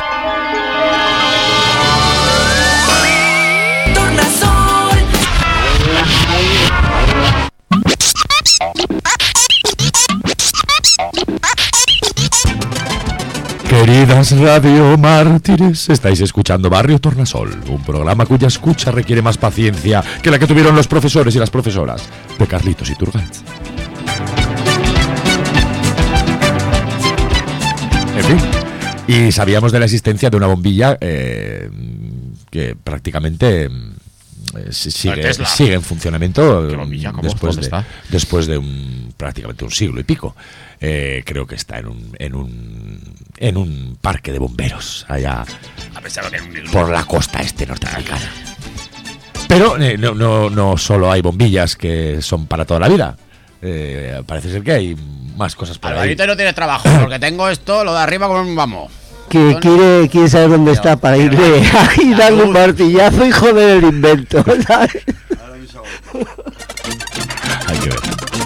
Queridas Radio Mártires, estáis escuchando Barrio Tornasol, un programa cuya escucha requiere más paciencia que la que tuvieron los profesores y las profesoras de Carlitos Iturgaiz. En fin, y sabíamos de la existencia de una bombilla que prácticamente sigue en funcionamiento después de prácticamente un siglo y pico. Creo que está en un parque de bomberos allá por la costa este norteamericana. Pero no solo hay bombillas que son para toda la vida. Parece ser que hay más cosas por ahí. Alvarito no tiene trabajo, porque tengo esto, lo de arriba como vamos. Que quiere saber dónde está para irle y darle un martillazo y joder el invento, ¿sabes? Hay que ver.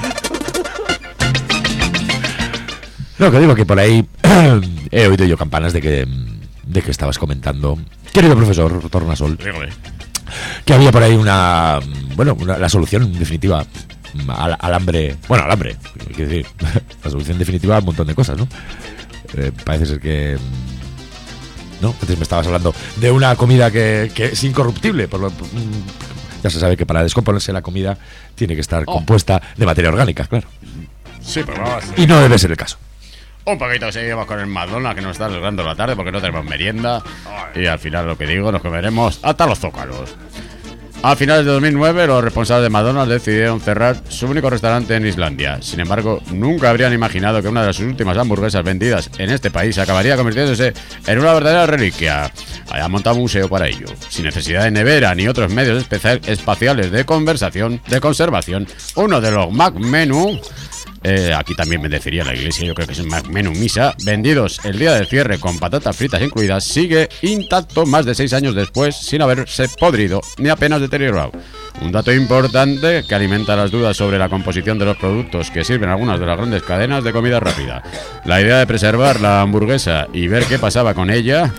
No, que digo que por ahí he oído yo campanas de que estabas comentando, querido profesor Tornasol, que había por ahí la solución definitiva al hambre, quiero decir, la solución definitiva a un montón de cosas, ¿no? Parece ser que... No, antes me estabas hablando de una comida que es incorruptible. Ya se sabe que para descomponerse la comida tiene que estar compuesta de materia orgánica, claro. Sí, pero vamos. Y no debe ser el caso. Un poquito seguimos con el McDonald's, que nos está alegrando la tarde porque no tenemos merienda. Y al final, lo que digo, nos comeremos hasta los zócalos. A finales de 2009, los responsables de McDonald's decidieron cerrar su único restaurante en Islandia. Sin embargo, nunca habrían imaginado que una de sus últimas hamburguesas vendidas en este país acabaría convirtiéndose en una verdadera reliquia. Hayan montado un museo para ello, sin necesidad de nevera ni otros medios espaciales de conservación. Uno de los McMenu, aquí también bendeciría la iglesia, yo creo que es un McMenu misa, vendidos el día del cierre con patatas fritas incluidas, sigue intacto más de 6 años después, sin haberse podrido ni apenas deteriorado. Un dato importante que alimenta las dudas sobre la composición de los productos que sirven algunas de las grandes cadenas de comida rápida. La idea de preservar la hamburguesa y ver qué pasaba con ella...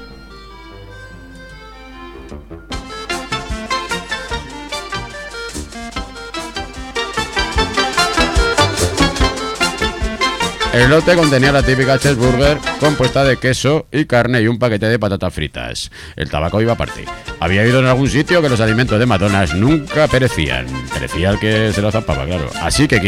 El lote contenía la típica cheeseburger compuesta de queso y carne y un paquete de patatas fritas. El tabaco iba aparte. Había oído en algún sitio que los alimentos de McDonald's nunca perecían. Perecía el que se lo zampaba, claro. Así que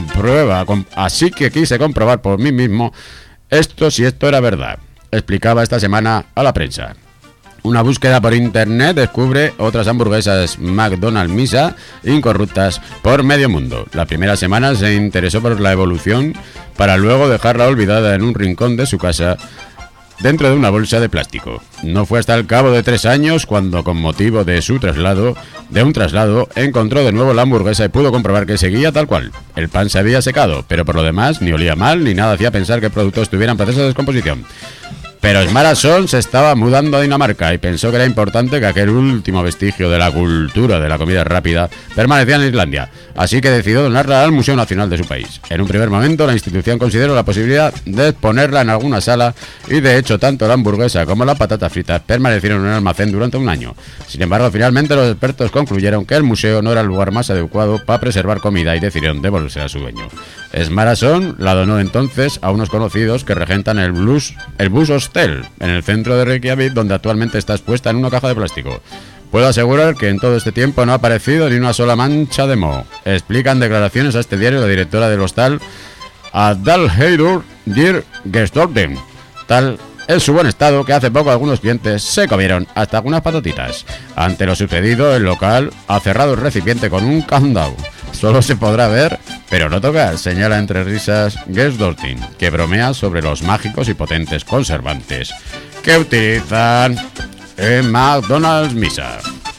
quise comprobar por mí mismo si esto era verdad. Explicaba esta semana a la prensa. Una búsqueda por internet descubre otras hamburguesas McDonald's Misa incorruptas por medio mundo. La primera semana se interesó por la evolución para luego dejarla olvidada en un rincón de su casa dentro de una bolsa de plástico. No fue hasta el cabo de 3 años cuando, con motivo de un traslado, encontró de nuevo la hamburguesa y pudo comprobar que seguía tal cual. El pan se había secado, pero por lo demás ni olía mal ni nada hacía pensar que el producto estuviera en proceso de descomposición. Pero Smarason se estaba mudando a Dinamarca y pensó que era importante que aquel último vestigio de la cultura de la comida rápida permaneciera en Islandia, así que decidió donarla al Museo Nacional de su país. En un primer momento, la institución consideró la posibilidad de exponerla en alguna sala y, de hecho, tanto la hamburguesa como las patatas fritas permanecieron en un almacén durante un año. Sin embargo, finalmente los expertos concluyeron que el museo no era el lugar más adecuado para preservar comida y decidieron devolvérsela a su dueño. Smarason la donó entonces a unos conocidos que regentan el Bus Hostel, en el centro de Reykjavik, donde actualmente está expuesta en una caja de plástico. Puedo asegurar que en todo este tiempo no ha aparecido ni una sola mancha de moho. Explica en declaraciones a este diario la directora del hostal, Adalheidur Dir Gestorten. Tal es su buen estado que hace poco algunos clientes se comieron hasta algunas patatitas. Ante lo sucedido, el local ha cerrado el recipiente con un candado. Solo se podrá ver, pero no tocar, señala entre risas Gestorten, que bromea sobre los mágicos y potentes conservantes que utilizan en McDonald's Misa.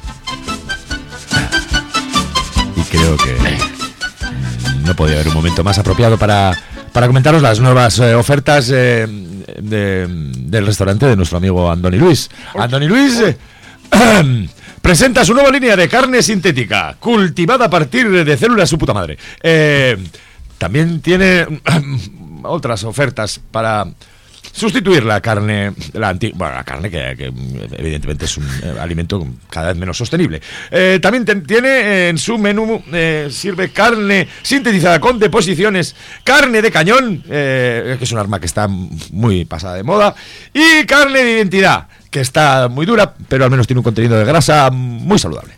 Y creo que no podía haber un momento más apropiado para comentaros las nuevas ofertas del restaurante de nuestro amigo Andoni Luis. Andoni Luis presenta su nueva línea de carne sintética, cultivada a partir de células su puta madre. También tiene otras ofertas para sustituir la carne, la carne que evidentemente es un alimento cada vez menos sostenible. También tiene en su menú, sirve carne sintetizada con deposiciones, carne de cañón, que es un arma que está muy pasada de moda, y carne de identidad, que está muy dura, pero al menos tiene un contenido de grasa muy saludable.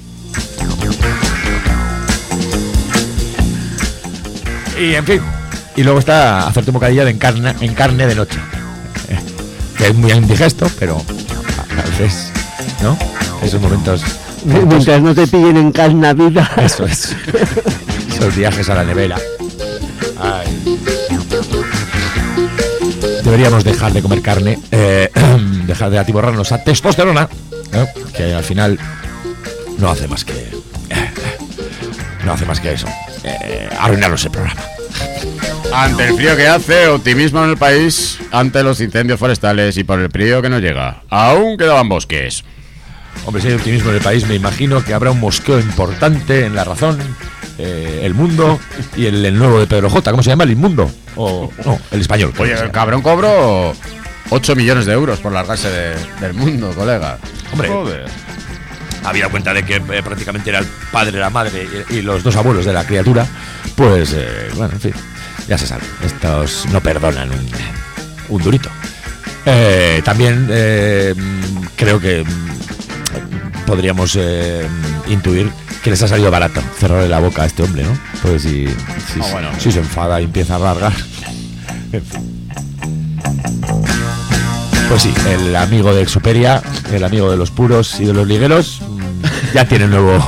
Y en fin, y luego está hacerte un bocadillo en carne de noche, que es muy indigesto, pero a veces, ¿no? Esos momentos mientras no te pillen en carne vida. Eso es. Esos viajes a la nevera. Ay. Deberíamos dejar de comer carne, dejar de atiborrarnos a testosterona, ¿no? Que al final no hace más que eso, arruinarnos el programa. Ante el frío que hace, optimismo en el país ante los incendios forestales y por el frío que no llega. Aún quedaban bosques. Hombre, si hay optimismo en el país, me imagino que habrá un mosqueo importante en La Razón, El Mundo y el nuevo de Pedro J. ¿Cómo se llama? ¿El Inmundo? O no, El Español. Oye, el cabrón cobró 8 millones de euros por largarse del Mundo, colega. Hombre, joder. Había cuenta de que prácticamente era el padre, la madre y los dos abuelos de la criatura. Pues, bueno, en fin, ya se sabe. Estos no perdonan un durito. También creo que podríamos intuir que les ha salido barato cerrarle la boca a este hombre, ¿no? Pues si se enfada y empieza a largar. Pues sí, el amigo de Exuperia, el amigo de los puros y de los ligueros, ya tiene nueva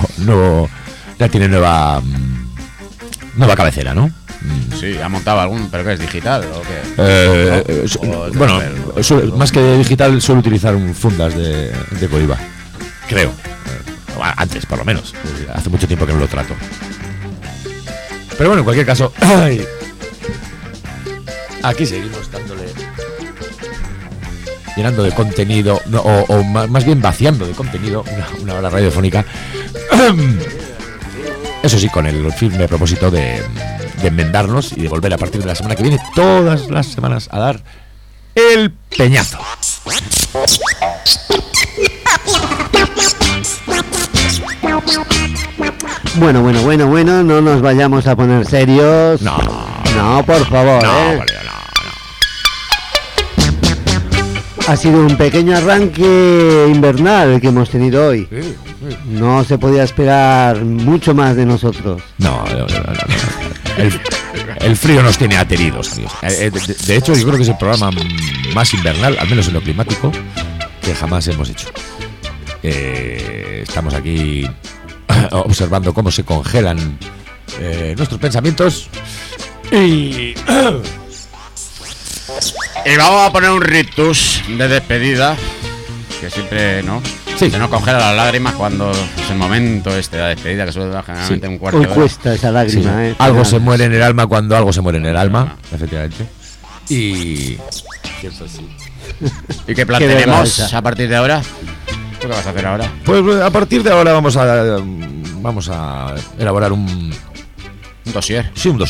cabecera, ¿no? Sí, ha montado algún, pero ¿qué es digital o qué? Bueno, más que digital suele utilizar fundas de Coiba, creo. Antes, por lo menos. Hace mucho tiempo que no lo trato. Pero bueno, en cualquier caso, aquí seguimos llenando de contenido, o más bien vaciando de contenido una hora radiofónica. Eso sí, con el firme propósito de enmendarnos y de volver a partir de la semana que viene, todas las semanas, a dar el peñazo. Bueno, no nos vayamos a poner serios. No, por favor, Ha sido un pequeño arranque invernal el que hemos tenido hoy. No se podía esperar mucho más de nosotros. No. El frío nos tiene ateridos, amigos. De hecho, yo creo que es el programa más invernal, al menos en lo climático, que jamás hemos hecho. Estamos aquí observando cómo se congelan nuestros pensamientos y vamos a poner un rictus de despedida que siempre, ¿no? Sí. Se nos congela las lágrimas cuando es el momento de la despedida, que suele durar generalmente un cuarto hoy de hora. cuesta esa lágrima, sí. Algo se muere en el alma cuando algo se muere en el alma, efectivamente. Y cierto, sí. ¿Y qué plan tenemos a partir de ahora? ¿Qué vas a hacer ahora? Pues a partir de ahora vamos a elaborar un dossier. Sí, un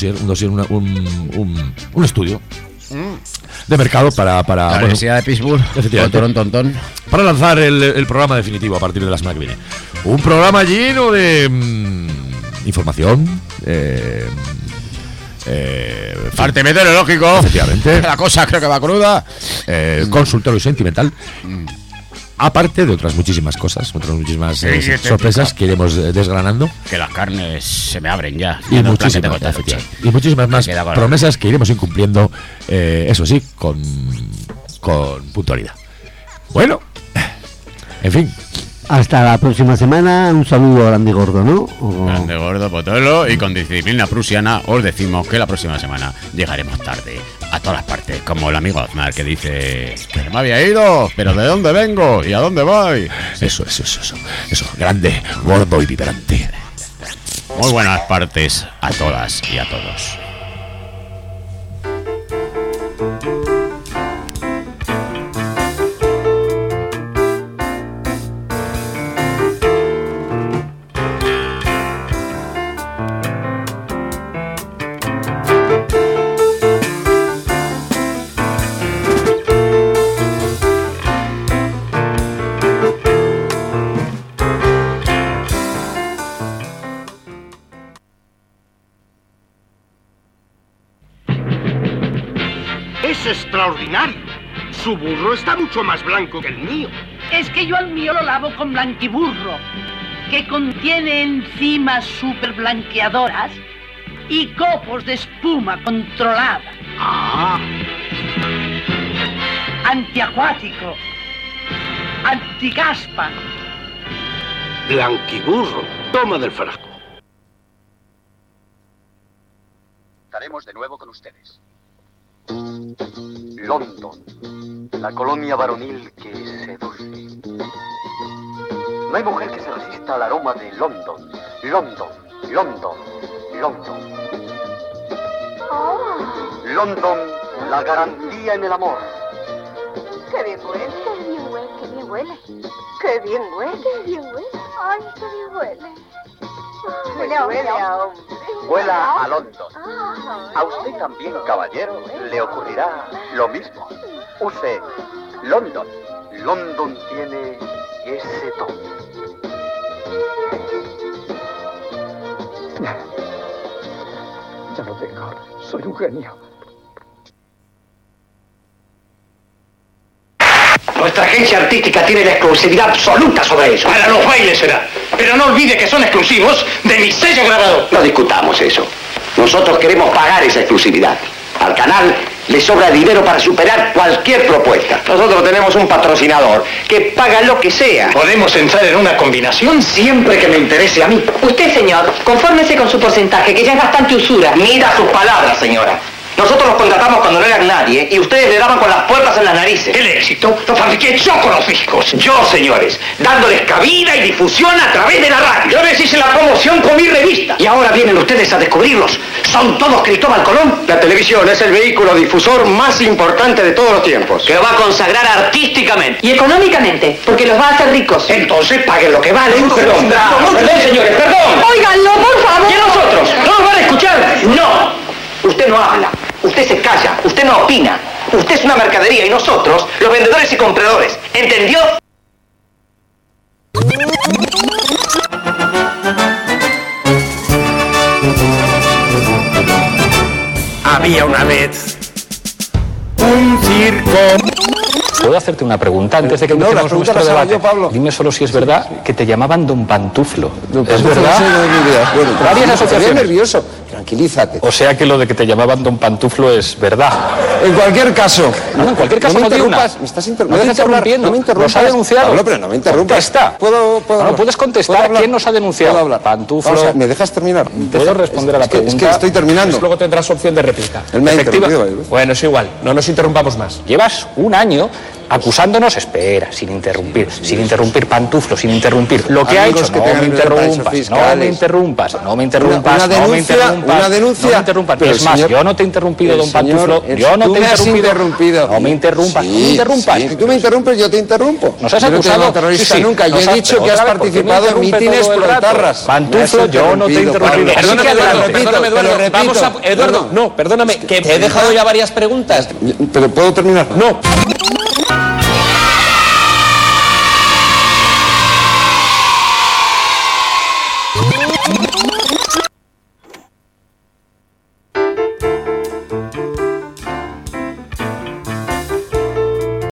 estudio de mercado para la Universidad de Pittsburgh, Toronto, para lanzar el programa definitivo a partir de la semana que viene. Un programa lleno de información, parte meteorológico, efectivamente. La cosa creo que va cruda. Consultorio sentimental. Aparte de otras muchísimas cosas, sorpresas que iremos desgranando. Que las carnes se me abren ya. Y muchísimas más promesas que iremos incumpliendo, eso sí, con puntualidad. Bueno, en fin. Hasta la próxima semana. Un saludo a Grande Gordo, ¿no? Grande Gordo, Potolo. Y con disciplina prusiana os decimos que la próxima semana llegaremos tarde a todas partes, como el amigo Aznar que dice que me había ido, pero ¿de dónde vengo? ¿Y a dónde voy? Eso, grande, gordo y vibrante. Muy buenas partes a todas y a todos. Extraordinario. Su burro está mucho más blanco que el mío. Es que yo al mío lo lavo con Blanquiburro, que contiene enzimas super blanqueadoras y copos de espuma controlada. Ah. Antiacuático. Anticaspa. Blanquiburro. Toma del frasco. Estaremos de nuevo con ustedes. London, la colonia varonil que seduce. No hay mujer que se resista al aroma de London. London, la garantía en el amor. Qué bien huele, qué bien huele. Qué bien huele, qué bien huele. Ay, qué bien huele. Huele a hombre. Vuela a London. A usted también, caballero, le ocurrirá lo mismo. Use London. London tiene ese toque. Ya lo tengo. Soy un genio. Nuestra agencia artística tiene la exclusividad absoluta sobre eso. Para los bailes será. Pero no olvide que son exclusivos de mi sello grabador. No discutamos eso. Nosotros queremos pagar esa exclusividad. Al canal le sobra dinero para superar cualquier propuesta. Nosotros tenemos un patrocinador que paga lo que sea. ¿Podemos entrar en una combinación? Siempre que me interese a mí. Usted, señor, confórmese con su porcentaje, que ya es bastante usura. Mida sus palabras, señora. Nosotros los contratamos cuando no eran nadie y ustedes le daban con las puertas en las narices. El éxito lo fabriqué yo con los discos. Yo, señores, dándoles cabida y difusión a través de la radio. Yo les hice la promoción con mi revista. Y ahora vienen ustedes a descubrirlos. ¿Son todos Cristóbal Colón? La televisión es el vehículo difusor más importante de todos los tiempos. Que lo va a consagrar artísticamente. Y económicamente, porque los va a hacer ricos. Entonces paguen lo que valen. Perdón, señores, perdón. Óiganlo, por favor. ¿Y a nosotros? ¿No nos van a escuchar? No. Usted no habla, usted se calla, usted no opina. Usted es una mercadería y nosotros, los vendedores y compradores. ¿Entendió? Había una vez un circo. ¿Puedo hacerte una pregunta antes de que empecemos nuestro debate? Dime solo si es verdad que te llamaban Don Pantuflo. ¿Es verdad? Varias asociaciones. Nervioso. Tranquilízate. O sea que lo de que te llamaban Don Pantuflo es verdad. En cualquier caso. No, en cualquier caso no me interrumpas. Me estás interrumpiendo. No me interrumpas. Nos ha denunciado. Pablo, pero no me interrumpas. Contesta. ¿Puedo no puedes contestar. ¿Quién nos ha denunciado? ¿Puedo hablar? Pantuflo. O sea, ¿me dejas terminar? ¿Puedo responder a la pregunta? Es que estoy terminando. Luego tendrás opción de réplica. Él me ha interrumpido. Bueno, es igual. No nos interrumpamos más. Llevas un año acusándonos, espera, sin interrumpir, Pantuflo, sin interrumpir. Lo que ha hecho, no me interrumpas. Una denuncia. No me interrumpas. Pero es más, yo no te he interrumpido, don Pantuflo. Yo no te he interrumpido. No me interrumpas, no me interrumpas. Si tú me interrumpes, yo te interrumpo. Nos has acusado. Terrorista nunca. Yo he dicho que has participado en mítines proetarras. Pantuflo, yo no te he interrumpido. Perdóname, vamos a... Eduardo, no, perdóname, que te he dejado ya varias preguntas. ¿Pero puedo terminar? No.